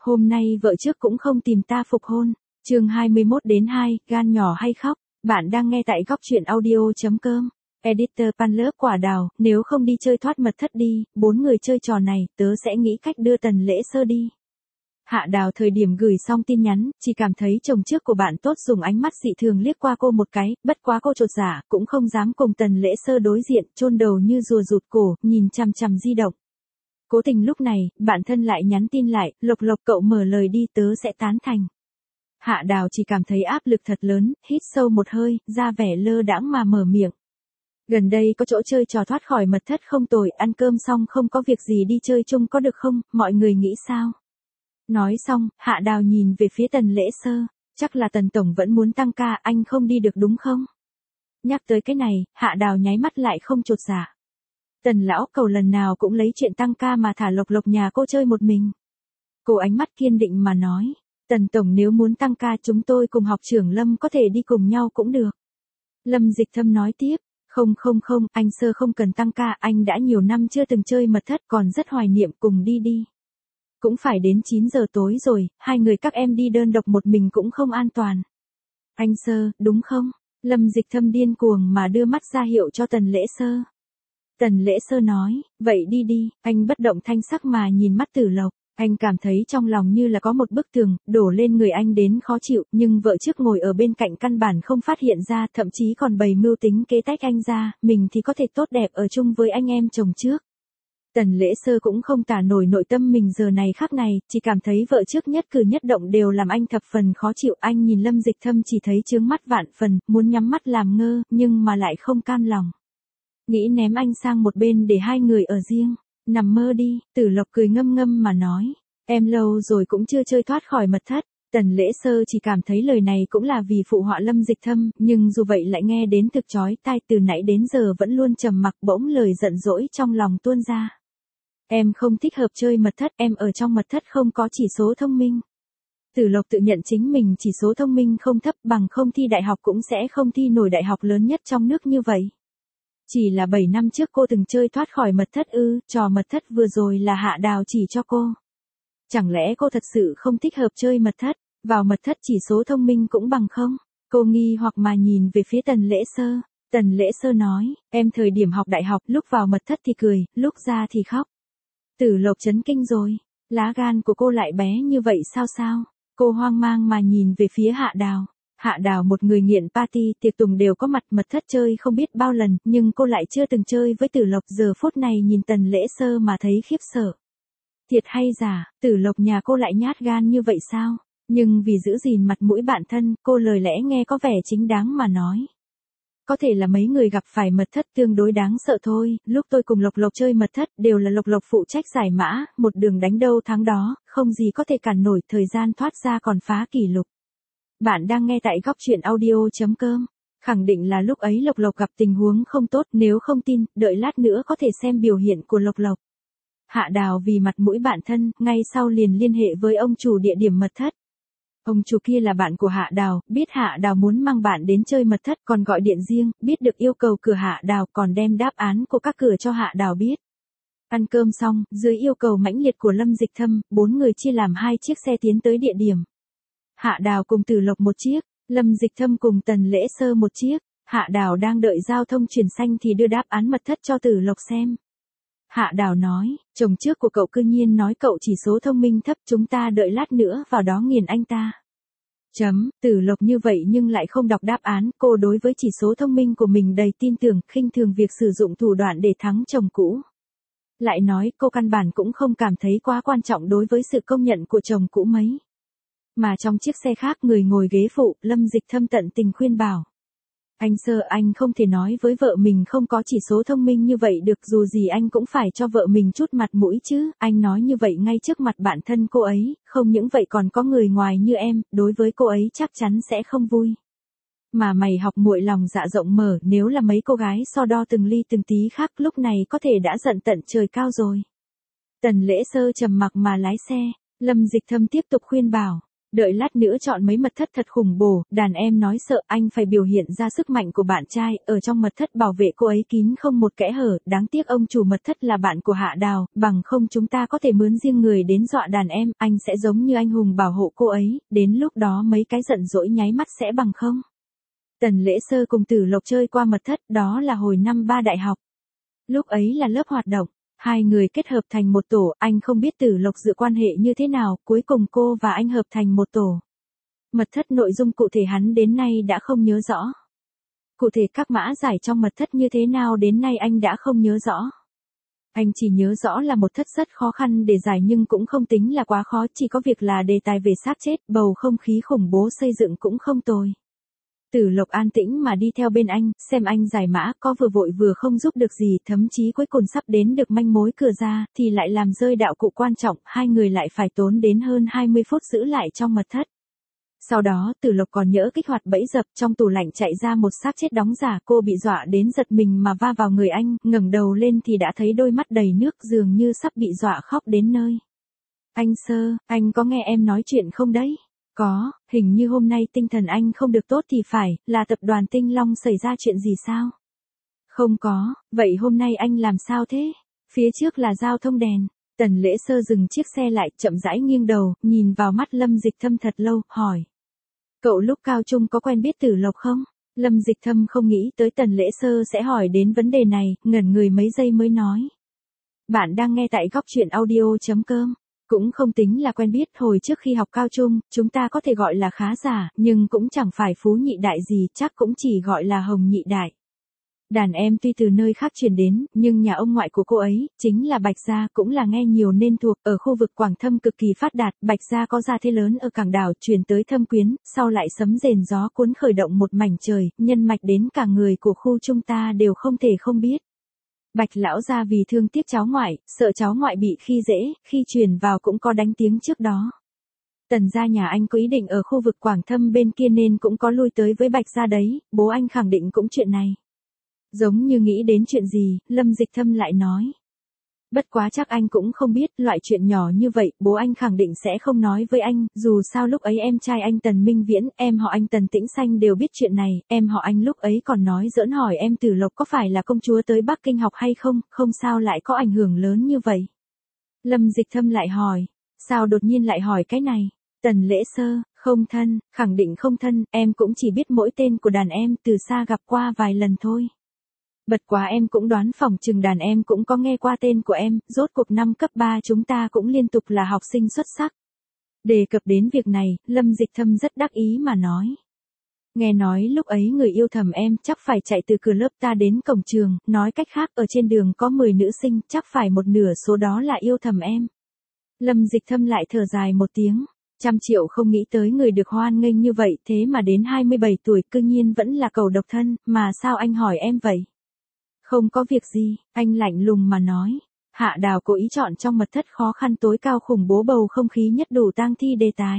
Hôm nay vợ trước cũng không tìm ta phục hôn. Chương 21-2, gan nhỏ hay khóc. Bạn đang nghe tại góc truyện audio.com. Editor Pan Lớp Quả Đào, nếu không đi chơi thoát mật thất đi, 4 người chơi trò này, tớ sẽ nghĩ cách đưa Tần Lễ Sơ đi. Hạ Đào thời điểm gửi xong tin nhắn, chỉ cảm thấy chồng trước của bạn tốt dùng ánh mắt dị thường liếc qua cô một cái, bất quá cô chột dạ, cũng không dám cùng Tần Lễ Sơ đối diện, chôn đầu như rùa rụt cổ, nhìn chằm chằm di động. Cố tình lúc này, bạn thân lại nhắn tin lại, Lộc Lộc cậu mở lời đi tớ sẽ tán thành. Hạ Đào chỉ cảm thấy áp lực thật lớn, hít sâu một hơi, ra vẻ lơ đãng mà mở miệng. Gần đây có chỗ chơi trò thoát khỏi mật thất không tồi, ăn cơm xong không có việc gì đi chơi chung có được không, mọi người nghĩ sao? Nói xong, Hạ Đào nhìn về phía Tần Lễ Sơ, chắc là Tần Tổng vẫn muốn tăng ca, anh không đi được đúng không? Nhắc tới cái này, Hạ Đào nháy mắt lại không chột dạ. Tần lão cầu lần nào cũng lấy chuyện tăng ca mà thả Lộc Lộc nhà cô chơi một mình. Cô ánh mắt kiên định mà nói, Tần Tổng nếu muốn tăng ca chúng tôi cùng học trưởng Lâm có thể đi cùng nhau cũng được. Lâm Dịch Thâm nói tiếp, không, anh Sơ không cần tăng ca, anh đã nhiều năm chưa từng chơi mật thất còn rất hoài niệm, cùng đi đi. Cũng phải đến 9 giờ tối rồi, hai người các em đi đơn độc một mình cũng không an toàn. Anh Sơ, đúng không? Lâm Dịch Thâm điên cuồng mà đưa mắt ra hiệu cho Tần Lễ Sơ. Tần Lễ Sơ nói, vậy đi đi, anh bất động thanh sắc mà nhìn mắt Tử Lộc, anh cảm thấy trong lòng như là có một bức tường, đổ lên người anh đến khó chịu, nhưng vợ trước ngồi ở bên cạnh căn bản không phát hiện ra, thậm chí còn bày mưu tính kế tách anh ra, mình thì có thể tốt đẹp ở chung với anh em chồng trước. Tần Lễ Sơ cũng không tả nổi nội tâm mình giờ này khắc này, chỉ cảm thấy vợ trước nhất cử nhất động đều làm anh thập phần khó chịu, anh nhìn Lâm Dịch Thâm chỉ thấy chướng mắt vạn phần, muốn nhắm mắt làm ngơ, nhưng mà lại không cam lòng. Nghĩ ném anh sang một bên để hai người ở riêng, nằm mơ đi, Tử Lộc cười ngâm ngâm mà nói, em lâu rồi cũng chưa chơi thoát khỏi mật thất. Tần Lễ Sơ chỉ cảm thấy lời này cũng là vì phụ họa Lâm Dịch Thâm, nhưng dù vậy lại nghe đến thực chói tai, từ nãy đến giờ vẫn luôn trầm mặc, bỗng lời giận dỗi trong lòng tuôn ra. Em không thích hợp chơi mật thất, em ở trong mật thất không có chỉ số thông minh. Tử Lộc tự nhận chính mình chỉ số thông minh không thấp, bằng không thi đại học cũng sẽ không thi nổi đại học lớn nhất trong nước như vậy. Chỉ là 7 năm trước cô từng chơi thoát khỏi mật thất ư, trò mật thất vừa rồi là Hạ Đào chỉ cho cô. Chẳng lẽ cô thật sự không thích hợp chơi mật thất, vào mật thất chỉ số thông minh cũng bằng không? Cô nghi hoặc mà nhìn về phía Tần Lễ Sơ. Tần Lễ Sơ nói, em thời điểm học đại học lúc vào mật thất thì cười, lúc ra thì khóc. Tử Lộc chấn kinh rồi, lá gan của cô lại bé như vậy sao? Cô hoang mang mà nhìn về phía Hạ Đào. Hạ Đào một người nghiện party, tiệc tùng đều có mặt, mật thất chơi không biết bao lần, nhưng cô lại chưa từng chơi với Tử Lộc, giờ phút này nhìn Tần Lễ Sơ mà thấy khiếp sợ. Thiệt hay giả, Tử Lộc nhà cô lại nhát gan như vậy sao? Nhưng vì giữ gìn mặt mũi bạn thân, cô lời lẽ nghe có vẻ chính đáng mà nói. Có thể là mấy người gặp phải mật thất tương đối đáng sợ thôi, lúc tôi cùng Lộc Lộc chơi mật thất đều là Lộc Lộc phụ trách giải mã, một đường đánh đâu thắng đó, không gì có thể cản nổi, thời gian thoát ra còn phá kỷ lục. Bạn đang nghe tại góc truyện audio.com. Khẳng định là lúc ấy Lộc Lộc gặp tình huống không tốt, nếu không tin, đợi lát nữa có thể xem biểu hiện của Lộc Lộc. Hạ Đào vì mặt mũi bạn thân, ngay sau liền liên hệ với ông chủ địa điểm mật thất. Ông chủ kia là bạn của Hạ Đào, biết Hạ Đào muốn mang bạn đến chơi mật thất, còn gọi điện riêng, biết được yêu cầu cửa Hạ Đào, còn đem đáp án của các cửa cho Hạ Đào biết. Ăn cơm xong, dưới yêu cầu mãnh liệt của Lâm Dịch Thâm, 4 người chia làm 2 chiếc xe tiến tới địa điểm. Hạ Đào cùng Tử Lộc một chiếc, Lâm Dịch Thâm cùng Tần Lễ Sơ một chiếc. Hạ Đào đang đợi giao thông chuyển xanh thì đưa đáp án mật thất cho Tử Lộc xem. Hạ Đào nói, chồng trước của cậu cư nhiên nói cậu chỉ số thông minh thấp, chúng ta đợi lát nữa vào đó nghiền anh ta. Tử Lộc như vậy nhưng lại không đọc đáp án, cô đối với chỉ số thông minh của mình đầy tin tưởng, khinh thường việc sử dụng thủ đoạn để thắng chồng cũ. Lại nói cô căn bản cũng không cảm thấy quá quan trọng đối với sự công nhận của chồng cũ mấy. Mà trong chiếc xe khác người ngồi ghế phụ, Lâm Dịch Thâm tận tình khuyên bảo. Anh Sơ, anh không thể nói với vợ mình không có chỉ số thông minh như vậy được, dù gì anh cũng phải cho vợ mình chút mặt mũi chứ, anh nói như vậy ngay trước mặt bạn thân cô ấy, không những vậy còn có người ngoài như em, đối với cô ấy chắc chắn sẽ không vui. Mà mày học muội lòng dạ rộng mở, nếu là mấy cô gái so đo từng ly từng tí khác lúc này có thể đã giận tận trời cao rồi. Tần Lễ Sơ trầm mặc mà lái xe, Lâm Dịch Thâm tiếp tục khuyên bảo. Đợi lát nữa chọn mấy mật thất thật khủng bố, đàn em nói sợ anh phải biểu hiện ra sức mạnh của bạn trai, ở trong mật thất bảo vệ cô ấy kín không một kẽ hở, đáng tiếc ông chủ mật thất là bạn của Hạ Đào, bằng không chúng ta có thể mướn riêng người đến dọa đàn em, anh sẽ giống như anh hùng bảo hộ cô ấy, đến lúc đó mấy cái giận dỗi nháy mắt sẽ bằng không. Tần Lễ Sơ cùng Tử Lộc chơi qua mật thất, đó là hồi năm 3 đại học. Lúc ấy là lớp hoạt động. Hai người kết hợp thành một tổ, anh không biết Tử Lộc dự quan hệ như thế nào, cuối cùng cô và anh hợp thành một tổ. Mật thất nội dung cụ thể hắn đến nay đã không nhớ rõ. Cụ thể các mã giải trong mật thất như thế nào đến nay anh đã không nhớ rõ. Anh chỉ nhớ rõ là một thất rất khó khăn để giải nhưng cũng không tính là quá khó, chỉ có việc là đề tài về xác chết, bầu không khí khủng bố xây dựng cũng không tồi. Tử Lộc an tĩnh mà đi theo bên anh, xem anh giải mã, có vừa vội vừa không giúp được gì, thậm chí cuối cùng sắp đến được manh mối cửa ra, thì lại làm rơi đạo cụ quan trọng, hai người lại phải tốn đến hơn 20 phút giữ lại trong mật thất. Sau đó Tử Lộc còn nhỡ kích hoạt bẫy dập, trong tủ lạnh chạy ra một xác chết đóng giả, cô bị dọa đến giật mình mà va vào người anh, ngẩng đầu lên thì đã thấy đôi mắt đầy nước dường như sắp bị dọa khóc đến nơi. Anh Sơ, anh có nghe em nói chuyện không đấy? Có, hình như hôm nay tinh thần anh không được tốt thì phải, là tập đoàn Tinh Long xảy ra chuyện gì sao? Không có, vậy hôm nay anh làm sao thế? Phía trước là giao thông đèn. Tần Lễ Sơ dừng chiếc xe lại, chậm rãi nghiêng đầu, nhìn vào mắt Lâm Dịch Thâm thật lâu, hỏi. Cậu lúc cao trung có quen biết Tử Lộc không? Lâm Dịch Thâm không nghĩ tới Tần Lễ Sơ sẽ hỏi đến vấn đề này, ngẩn người mấy giây mới nói. Bạn đang nghe tại góc truyện audio.com. Cũng không tính là quen biết, hồi trước khi học cao trung, chúng ta có thể gọi là khá giả, nhưng cũng chẳng phải phú nhị đại gì, chắc cũng chỉ gọi là hồng nhị đại. Đàn em tuy từ nơi khác truyền đến, nhưng nhà ông ngoại của cô ấy, chính là Bạch Gia, cũng là nghe nhiều nên thuộc, ở khu vực Quảng Thâm cực kỳ phát đạt, Bạch Gia có gia thế lớn ở cảng đảo, truyền tới Thâm Quyến, sau lại sấm rền gió cuốn khởi động một mảnh trời, nhân mạch đến cả người của khu chúng ta đều không thể không biết. Bạch lão gia vì thương tiếc cháu ngoại, sợ cháu ngoại bị khi dễ, khi truyền vào cũng có đánh tiếng trước đó. Tần gia nhà anh có ý định ở khu vực Quảng Thâm bên kia nên cũng có lui tới với Bạch gia đấy, bố anh khẳng định cũng chuyện này. Giống như nghĩ đến chuyện gì, Lâm Dịch Thâm lại nói. Bất quá chắc anh cũng không biết, loại chuyện nhỏ như vậy, bố anh khẳng định sẽ không nói với anh, dù sao lúc ấy em trai anh Tần Minh Viễn, em họ anh Tần Tĩnh Xanh đều biết chuyện này, em họ anh lúc ấy còn nói giỡn hỏi em Tử Lộc có phải là công chúa tới Bắc Kinh học hay không, không sao lại có ảnh hưởng lớn như vậy. Lâm Dịch Thâm lại hỏi, sao đột nhiên lại hỏi cái này, Tần Lễ Sơ, không thân, khẳng định không thân, em cũng chỉ biết mỗi tên của đàn em, từ xa gặp qua vài lần thôi. Bật quá em cũng đoán phỏng chừng đàn em cũng có nghe qua tên của em, rốt cuộc năm cấp 3 chúng ta cũng liên tục là học sinh xuất sắc. Đề cập đến việc này, Lâm Dịch Thâm rất đắc ý mà nói. Nghe nói lúc ấy người yêu thầm em chắc phải chạy từ cửa lớp ta đến cổng trường, nói cách khác ở trên đường có 10 nữ sinh, chắc phải một nửa số đó là yêu thầm em. Lâm Dịch Thâm lại thở dài một tiếng. 100 triệu không nghĩ tới người được hoan nghênh như vậy, thế mà đến 27 tuổi cư nhiên vẫn là cậu độc thân, mà sao anh hỏi em vậy? Không có việc gì, anh lạnh lùng mà nói. Hạ Đào cố ý chọn trong mật thất khó khăn tối cao khủng bố bầu không khí nhất đủ tang thi đề tài.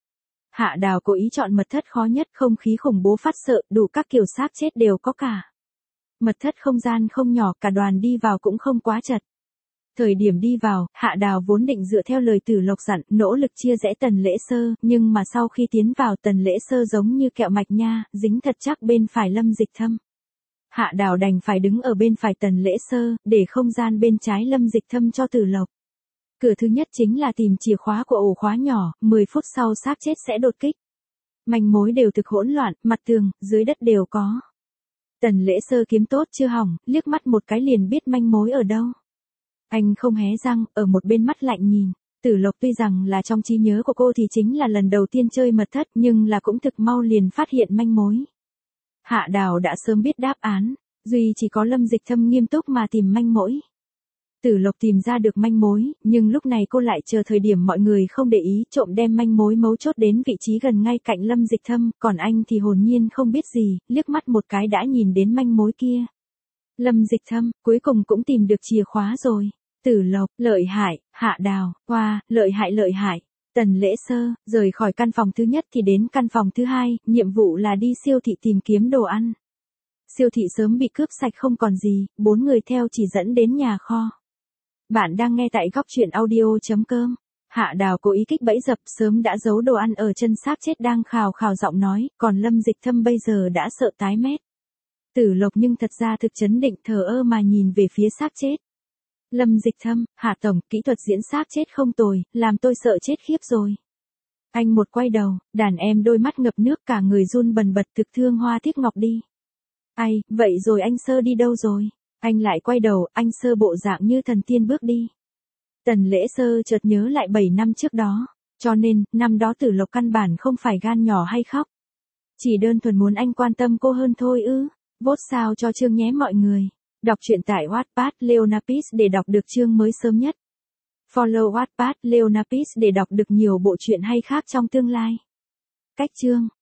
Hạ Đào cố ý chọn mật thất khó nhất không khí khủng bố phát sợ, đủ các kiểu xác chết đều có cả. Mật thất không gian không nhỏ, cả đoàn đi vào cũng không quá chật. Thời điểm đi vào, Hạ Đào vốn định dựa theo lời Tử Lộc dặn, nỗ lực chia rẽ Tần Lễ Sơ, nhưng mà sau khi tiến vào Tần Lễ Sơ giống như kẹo mạch nha, dính thật chắc bên phải Lâm Dịch Thâm. Hạ Đào đành phải đứng ở bên phải Tần Lễ Sơ, để không gian bên trái Lâm Dịch Thâm cho Tử Lộc. Cửa thứ nhất chính là tìm chìa khóa của ổ khóa nhỏ, 10 phút sau xác chết sẽ đột kích. Manh mối đều thực hỗn loạn, mặt tường, dưới đất đều có. Tần Lễ Sơ kiếm tốt chưa hỏng, liếc mắt một cái liền biết manh mối ở đâu. Anh không hé răng, ở một bên mắt lạnh nhìn. Tử Lộc tuy rằng là trong trí nhớ của cô thì chính là lần đầu tiên chơi mật thất nhưng là cũng thực mau liền phát hiện manh mối. Hạ Đào đã sớm biết đáp án, duy chỉ có Lâm Dịch Thâm nghiêm túc mà tìm manh mối. Tử Lộc tìm ra được manh mối, nhưng lúc này cô lại chờ thời điểm mọi người không để ý trộm đem manh mối mấu chốt đến vị trí gần ngay cạnh Lâm Dịch Thâm, còn anh thì hồn nhiên không biết gì, liếc mắt một cái đã nhìn đến manh mối kia. Lâm Dịch Thâm, cuối cùng cũng tìm được chìa khóa rồi. Tử Lộc, lợi hại, Hạ Đào, wow, lợi hại. Tần Lễ Sơ, rời khỏi căn phòng thứ nhất thì đến căn phòng thứ hai, nhiệm vụ là đi siêu thị tìm kiếm đồ ăn. Siêu thị sớm bị cướp sạch không còn gì, 4 người theo chỉ dẫn đến nhà kho. Bạn đang nghe tại góc truyện audio.com. Hạ Đào cố ý kích bẫy dập, sớm đã giấu đồ ăn ở chân xác chết đang khào khào giọng nói, còn Lâm Dịch Thâm bây giờ đã sợ tái mét. Tử Lộc nhưng thật ra thực chấn định thờ ơ mà nhìn về phía xác chết. Lâm Dịch Thâm, Hạ tổng, kỹ thuật diễn xác chết không tồi, làm tôi sợ chết khiếp rồi. Anh một quay đầu, đàn em đôi mắt ngập nước cả người run bần bật thực thương Hoa Tiếc Ngọc đi. Ai, vậy rồi anh Sơ đi đâu rồi? Anh lại quay đầu, anh Sơ bộ dạng như thần tiên bước đi. Tần Lễ Sơ chợt nhớ lại 7 năm trước đó, cho nên, năm đó Tử Lộc căn bản không phải gan nhỏ hay khóc. Chỉ đơn thuần muốn anh quan tâm cô hơn thôi ư. Vote sao cho chương nhé mọi người. Đọc truyện tại Wattpad Leonapis để đọc được chương mới sớm nhất. Follow Wattpad Leonapis để đọc được nhiều bộ truyện hay khác trong tương lai. Cách chương